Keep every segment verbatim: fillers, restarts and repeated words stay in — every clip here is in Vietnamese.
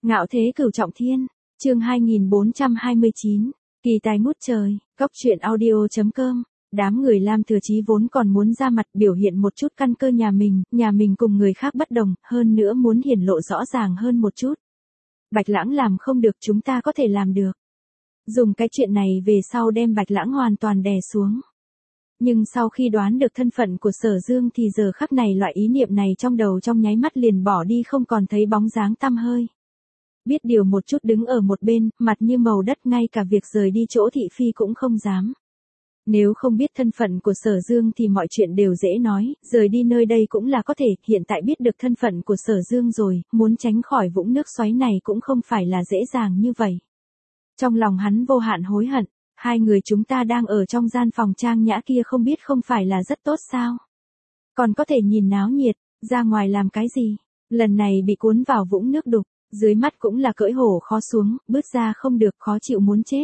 Ngạo thế cửu trọng thiên, chương hai nghìn bốn trăm hai mươi chín, kỳ tài ngút trời, góc truyện audio.com. Đám người Lam Thừa Chí vốn còn muốn ra mặt biểu hiện một chút căn cơ nhà mình, nhà mình cùng người khác bất đồng, hơn nữa muốn hiển lộ rõ ràng hơn một chút. Bạch Lãng làm không được, chúng ta có thể làm được. Dùng cái chuyện này về sau đem Bạch Lãng hoàn toàn đè xuống. Nhưng sau khi đoán được thân phận của Sở Dương thì giờ khắc này loại ý niệm này trong đầu trong nháy mắt liền bỏ đi, không còn thấy bóng dáng tăm hơi. Biết điều một chút đứng ở một bên, mặt như màu đất, ngay cả việc rời đi chỗ thị phi cũng không dám. Nếu không biết thân phận của Sở Dương thì mọi chuyện đều dễ nói, rời đi nơi đây cũng là có thể, hiện tại biết được thân phận của Sở Dương rồi, muốn tránh khỏi vũng nước xoáy này cũng không phải là dễ dàng như vậy. Trong lòng hắn vô hạn hối hận, hai người chúng ta đang ở trong gian phòng trang nhã kia không biết không phải là rất tốt sao? Còn có thể nhìn náo nhiệt, ra ngoài làm cái gì? Lần này bị cuốn vào vũng nước đục, dưới mắt cũng là cưỡi hổ khó xuống, bước ra không được, khó chịu muốn chết.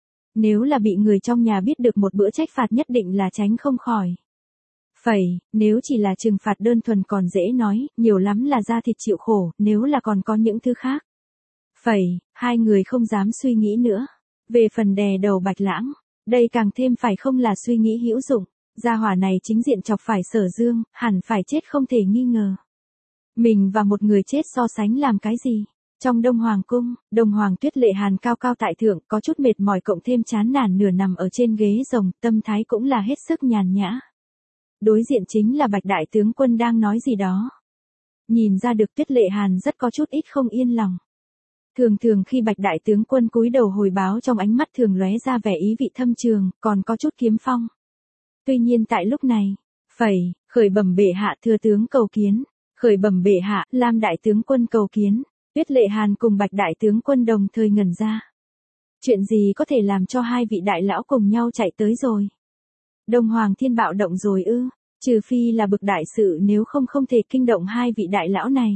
Nếu là bị người trong nhà biết được một bữa trách phạt nhất định là tránh không khỏi. Phẩy, nếu chỉ là trừng phạt đơn thuần còn dễ nói, nhiều lắm là da thịt chịu khổ, nếu là còn có những thứ khác. Phẩy, hai người không dám suy nghĩ nữa. Về phần đè đầu Bạch Lãng, đây càng thêm phải không là suy nghĩ hữu dụng, gia hỏa này chính diện chọc phải Sở Dương, hẳn phải chết không thể nghi ngờ. Mình và một người chết so sánh làm cái gì? Trong Đông Hoàng cung, Đông Hoàng Tuyết Lệ Hàn cao cao tại thượng, có chút mệt mỏi cộng thêm chán nản nửa nằm ở trên ghế rồng, tâm thái cũng là hết sức nhàn nhã. Đối diện chính là Bạch Đại Tướng Quân đang nói gì đó. Nhìn ra được Tuyết Lệ Hàn rất có chút ít không yên lòng. Thường thường khi Bạch Đại Tướng Quân cúi đầu hồi báo trong ánh mắt thường lóe ra vẻ ý vị thâm trường, còn có chút kiếm phong. Tuy nhiên tại lúc này, phẩy, khởi bẩm bệ hạ, thưa tướng cầu kiến, khởi bẩm bệ hạ, Lam Đại Tướng Quân cầu kiến. Tuyết Lệ Hàn cùng Bạch Đại Tướng Quân đồng thời ngẩn ra. Chuyện gì có thể làm cho hai vị đại lão cùng nhau chạy tới rồi? Đông Hoàng Thiên bạo động rồi ư? Trừ phi là bực đại sự, nếu không không thể kinh động hai vị đại lão này.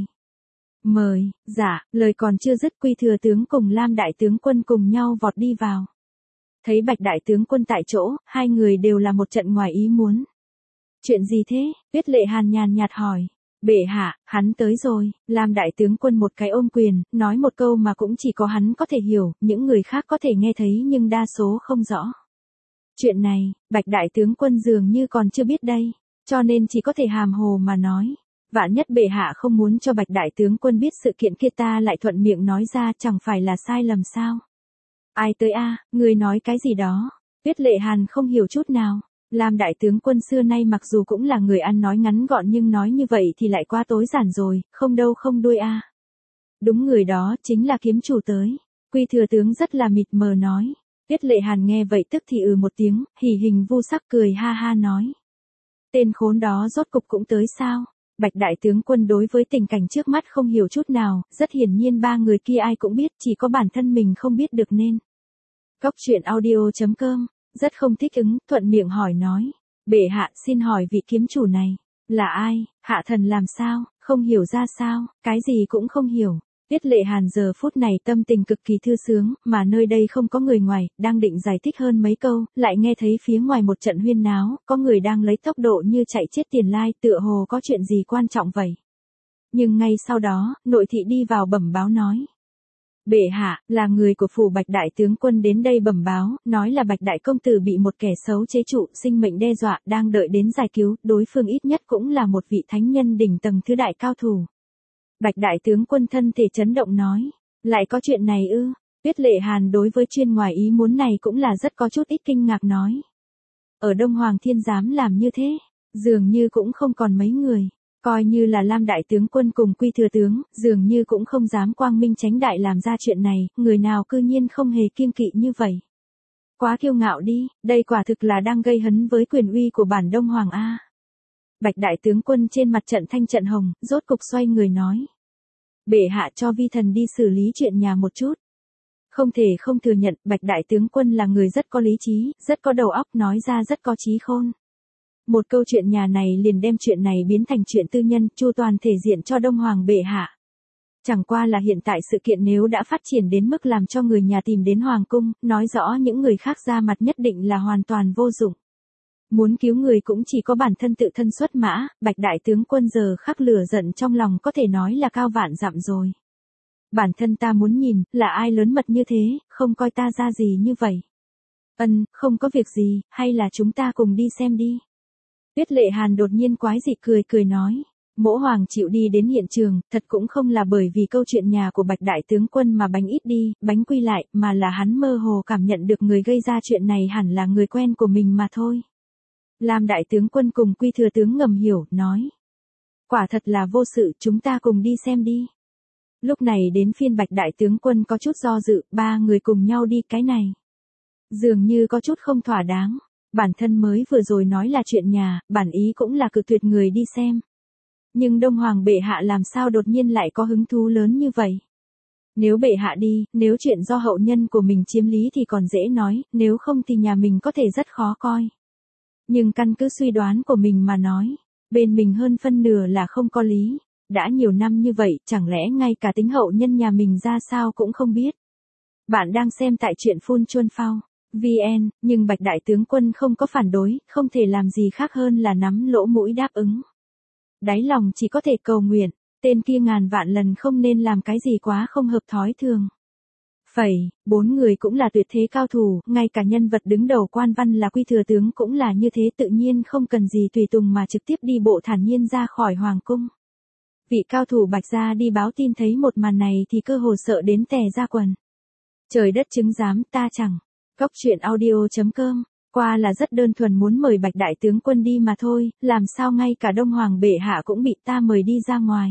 Mời, dạ, lời còn chưa dứt Quy Thừa Tướng cùng Lam Đại Tướng Quân cùng nhau vọt đi vào. Thấy Bạch Đại Tướng Quân tại chỗ, hai người đều là một trận ngoài ý muốn. Chuyện gì thế? Tuyết Lệ Hàn nhàn nhạt hỏi. Bệ hạ, hắn tới rồi. Lam Đại Tướng Quân một cái ôm quyền, nói một câu mà cũng chỉ có hắn có thể hiểu, những người khác có thể nghe thấy nhưng đa số không rõ. Chuyện này, Bạch Đại Tướng Quân dường như còn chưa biết đây, cho nên chỉ có thể hàm hồ mà nói. Vạn nhất bệ hạ không muốn cho Bạch Đại Tướng Quân biết sự kiện kia ta lại thuận miệng nói ra, chẳng phải là sai lầm sao? Ai tới a, à, người nói cái gì đó? Tuyết Lệ Hàn không hiểu chút nào. Lam Đại Tướng Quân xưa nay mặc dù cũng là người ăn nói ngắn gọn nhưng nói như vậy thì lại quá tối giản rồi, không đâu không đuôi a. À. Đúng, người đó chính là kiếm chủ tới. Quy Thừa Tướng rất là mịt mờ nói. Tuyết Lệ Hàn nghe vậy tức thì ừ một tiếng, hỉ hình vu sắc cười ha ha nói. Tên khốn đó rốt cục cũng tới sao? Bạch Đại Tướng Quân đối với tình cảnh trước mắt không hiểu chút nào, rất hiển nhiên ba người kia ai cũng biết, chỉ có bản thân mình không biết được nên. Góc truyện audio.com, rất không thích ứng, thuận miệng hỏi nói. Bệ hạ, xin hỏi vị kiếm chủ này, là ai? Hạ thần làm sao, không hiểu ra sao, cái gì cũng không hiểu. Tuyết Lệ Hàn giờ phút này tâm tình cực kỳ thư sướng, mà nơi đây không có người ngoài, đang định giải thích hơn mấy câu, lại nghe thấy phía ngoài một trận huyên náo, có người đang lấy tốc độ như chạy chết tiền lai, tựa hồ có chuyện gì quan trọng vậy. Nhưng ngay sau đó, nội thị đi vào bẩm báo nói. Bệ hạ, là người của phủ Bạch Đại Tướng Quân đến đây bẩm báo, nói là Bạch Đại Công Tử bị một kẻ xấu chế trụ, sinh mệnh đe dọa, đang đợi đến giải cứu, đối phương ít nhất cũng là một vị thánh nhân đỉnh tầng thứ đại cao thủ. Bạch Đại Tướng Quân thân thể chấn động nói, lại có chuyện này ư? Tuyết Lệ Hàn đối với chuyên ngoài ý muốn này cũng là rất có chút ít kinh ngạc nói. Ở Đông Hoàng Thiên dám làm như thế, dường như cũng không còn mấy người, coi như là Lam Đại Tướng Quân cùng Quy Thừa Tướng, dường như cũng không dám quang minh chánh đại làm ra chuyện này, người nào cư nhiên không hề kiêng kỵ như vậy. Quá kiêu ngạo đi, đây quả thực là đang gây hấn với quyền uy của bản Đông Hoàng A. Bạch Đại Tướng Quân trên mặt trận thanh trận hồng, rốt cục xoay người nói. Bệ hạ cho vi thần đi xử lý chuyện nhà một chút. Không thể không thừa nhận, Bạch Đại Tướng Quân là người rất có lý trí, rất có đầu óc, nói ra rất có trí khôn. Một câu chuyện nhà này liền đem chuyện này biến thành chuyện tư nhân, chu toàn thể diện cho Đông Hoàng bệ hạ. Chẳng qua là hiện tại sự kiện nếu đã phát triển đến mức làm cho người nhà tìm đến Hoàng cung, nói rõ những người khác ra mặt nhất định là hoàn toàn vô dụng. Muốn cứu người cũng chỉ có bản thân tự thân xuất mã, Bạch Đại Tướng Quân giờ khắc lửa giận trong lòng có thể nói là cao vạn dặm rồi. Bản thân ta muốn nhìn, là ai lớn mật như thế, không coi ta ra gì như vậy. Ân, không có việc gì, hay là chúng ta cùng đi xem đi. Tuyết Lệ Hàn đột nhiên quái dị cười cười nói. Mỗ Hoàng chịu đi đến hiện trường, thật cũng không là bởi vì câu chuyện nhà của Bạch Đại Tướng Quân mà bánh ít đi, bánh quy lại, mà là hắn mơ hồ cảm nhận được người gây ra chuyện này hẳn là người quen của mình mà thôi. Lam Đại Tướng Quân cùng Quy Thừa Tướng ngầm hiểu, nói. Quả thật là vô sự, chúng ta cùng đi xem đi. Lúc này đến phiên Bạch Đại Tướng Quân có chút do dự, ba người cùng nhau đi cái này. Dường như có chút không thỏa đáng, bản thân mới vừa rồi nói là chuyện nhà, bản ý cũng là cự tuyệt người đi xem. Nhưng Đông Hoàng bệ hạ làm sao đột nhiên lại có hứng thú lớn như vậy? Nếu bệ hạ đi, nếu chuyện do hậu nhân của mình chiếm lý thì còn dễ nói, nếu không thì nhà mình có thể rất khó coi. Nhưng căn cứ suy đoán của mình mà nói, bên mình hơn phân nửa là không có lý. Đã nhiều năm như vậy, chẳng lẽ ngay cả tính hậu nhân nhà mình ra sao cũng không biết. Bạn đang xem tại truyện Phun Chuân Phao vê en, nhưng Bạch Đại Tướng Quân không có phản đối, không thể làm gì khác hơn là nắm lỗ mũi đáp ứng. Đáy lòng chỉ có thể cầu nguyện, tên kia ngàn vạn lần không nên làm cái gì quá không hợp thói thường. Phẩy, bốn người cũng là tuyệt thế cao thủ, ngay cả nhân vật đứng đầu Quan Văn là Quy Thừa Tướng cũng là như thế, tự nhiên không cần gì tùy tùng mà trực tiếp đi bộ thản nhiên ra khỏi hoàng cung. Vị cao thủ Bạch gia đi báo tin thấy một màn này thì cơ hồ sợ đến tè ra quần. Trời đất chứng giám, ta chẳng. Cốc truyện audio chấm com, qua là rất đơn thuần muốn mời Bạch Đại Tướng Quân đi mà thôi, làm sao ngay cả Đông Hoàng bệ hạ cũng bị ta mời đi ra ngoài.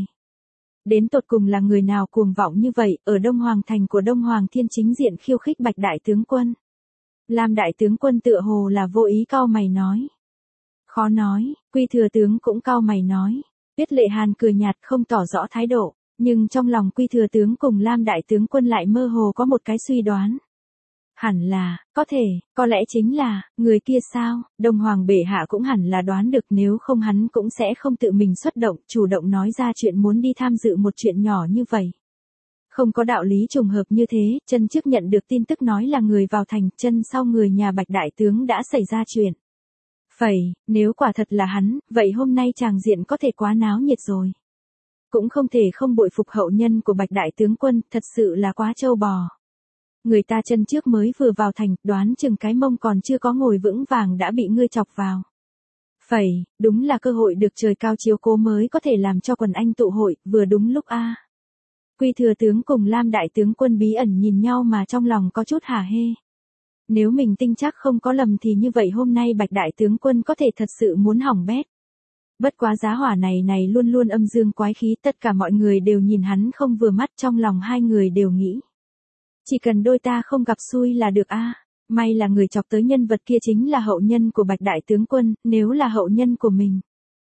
Đến tột cùng là người nào cuồng vọng như vậy, ở Đông Hoàng thành của Đông Hoàng Thiên chính diện khiêu khích Bạch Đại Tướng Quân. Lam Đại Tướng Quân tựa hồ là vô ý cau mày nói. Khó nói, Quy Thừa Tướng cũng cau mày nói. Tuyết Lệ Hàn cười nhạt không tỏ rõ thái độ, nhưng trong lòng Quy Thừa Tướng cùng Lam Đại Tướng Quân lại mơ hồ có một cái suy đoán. Hẳn là, có thể, có lẽ chính là, người kia sao, Đông Hoàng bệ hạ cũng hẳn là đoán được, nếu không hắn cũng sẽ không tự mình xuất động, chủ động nói ra chuyện muốn đi tham dự một chuyện nhỏ như vậy. Không có đạo lý trùng hợp như thế, chân trước nhận được tin tức nói là người vào thành, chân sau người nhà Bạch Đại Tướng đã xảy ra chuyện. Phẩy, nếu quả thật là hắn, vậy hôm nay tràng diện có thể quá náo nhiệt rồi. Cũng không thể không bội phục hậu nhân của Bạch Đại Tướng Quân, thật sự là quá trâu bò. Người ta chân trước mới vừa vào thành, đoán chừng cái mông còn chưa có ngồi vững vàng đã bị ngươi chọc vào. Phẩy, đúng là cơ hội được trời cao chiếu cố mới có thể làm cho quần anh tụ hội, vừa đúng lúc a. Quy Thừa Tướng cùng Lam Đại Tướng Quân bí ẩn nhìn nhau mà trong lòng có chút hả hê. Nếu mình tinh chắc không có lầm thì như vậy hôm nay Bạch Đại Tướng Quân có thể thật sự muốn hỏng bét. Bất quá giá hỏa này này luôn luôn âm dương quái khí, tất cả mọi người đều nhìn hắn không vừa mắt, trong lòng hai người đều nghĩ. Chỉ cần đôi ta không gặp xui là được a. May là người chọc tới nhân vật kia chính là hậu nhân của Bạch Đại Tướng Quân, nếu là hậu nhân của mình.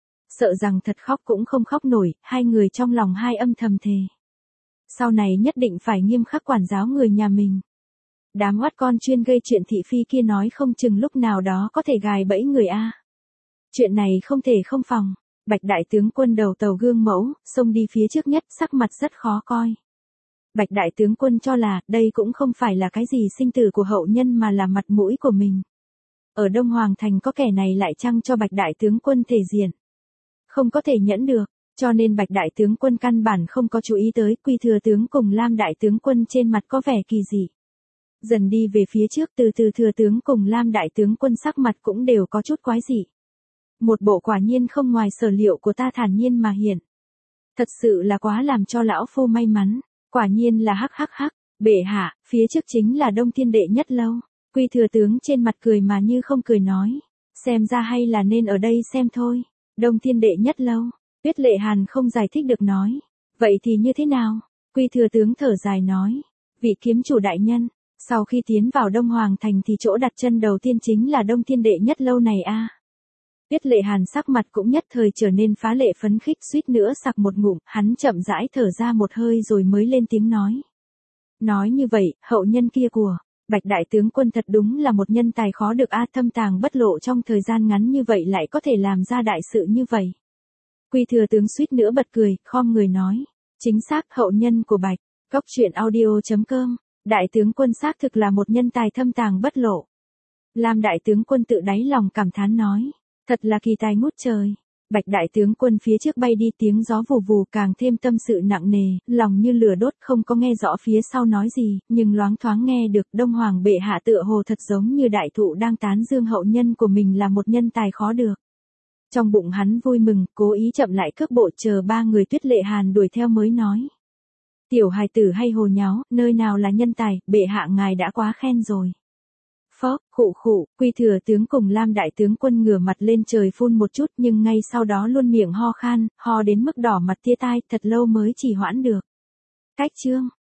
Sợ rằng thật khóc cũng không khóc nổi, hai người trong lòng hai âm thầm thề. Sau này nhất định phải nghiêm khắc quản giáo người nhà mình. Đám oát con chuyên gây chuyện thị phi kia nói không chừng lúc nào đó có thể gài bẫy người a. Chuyện này không thể không phòng. Bạch Đại Tướng Quân đầu tàu gương mẫu, xông đi phía trước nhất, sắc mặt rất khó coi. Bạch Đại Tướng Quân cho là, đây cũng không phải là cái gì sinh tử của hậu nhân mà là mặt mũi của mình. Ở Đông Hoàng Thành có kẻ này lại chăng cho Bạch Đại Tướng Quân thể diện. Không có thể nhẫn được, cho nên Bạch Đại Tướng Quân căn bản không có chú ý tới, Quy Thừa Tướng cùng Lam Đại Tướng Quân trên mặt có vẻ kỳ dị. Dần đi về phía trước, từ từ Thừa Tướng cùng Lam Đại Tướng Quân sắc mặt cũng đều có chút quái dị. Một bộ quả nhiên không ngoài sở liệu của ta thản nhiên mà hiện. Thật sự là quá làm cho lão phu may mắn. Quả nhiên là hắc hắc hắc, bệ hạ, phía trước chính là Đông Thiên Đệ Nhất Lâu. Quy Thừa Tướng trên mặt cười mà như không cười nói. Xem ra hay là nên ở đây xem thôi. Đông Thiên Đệ Nhất Lâu. Tuyết Lệ Hàn không giải thích được nói. Vậy thì như thế nào? Quy Thừa Tướng thở dài nói. Vị kiếm chủ đại nhân, sau khi tiến vào Đông Hoàng Thành thì chỗ đặt chân đầu tiên chính là Đông Thiên Đệ Nhất Lâu này a. Tuyết Lệ Hàn sắc mặt cũng nhất thời trở nên phá lệ phấn khích, suýt nữa sặc một ngụm, hắn chậm rãi thở ra một hơi rồi mới lên tiếng nói. Nói như vậy, hậu nhân kia của Bạch Đại Tướng Quân thật đúng là một nhân tài khó được a, thâm tàng bất lộ trong thời gian ngắn như vậy lại có thể làm ra đại sự như vậy. Quy Thừa Tướng suýt nữa bật cười, khom người nói. Chính xác, hậu nhân của Bạch. Cốc truyện audio chấm com, Đại Tướng Quân xác thực là một nhân tài thâm tàng bất lộ. Lam Đại Tướng Quân tự đáy lòng cảm thán nói. Thật là kỳ tài ngút trời. Bạch đại tướng quân phía trước bay đi, tiếng gió vù vù càng thêm tâm sự nặng nề, lòng như lửa đốt, không có nghe rõ phía sau nói gì, nhưng loáng thoáng nghe được Đông Hoàng bệ hạ tựa hồ thật giống như đại thụ đang tán dương hậu nhân của mình là một nhân tài khó được. Trong bụng hắn vui mừng, cố ý chậm lại cước bộ chờ ba người Tuyết Lệ Hàn đuổi theo mới nói. Tiểu hài tử hay hồ nháo, nơi nào là nhân tài, bệ hạ ngài đã quá khen rồi. Phó, khụ khụ, Quy thừa tướng cùng Lam đại tướng quân ngửa mặt lên trời phun một chút, nhưng ngay sau đó luôn miệng ho khan, ho đến mức đỏ mặt tia tai, thật lâu mới chỉ hoãn được. Cách chương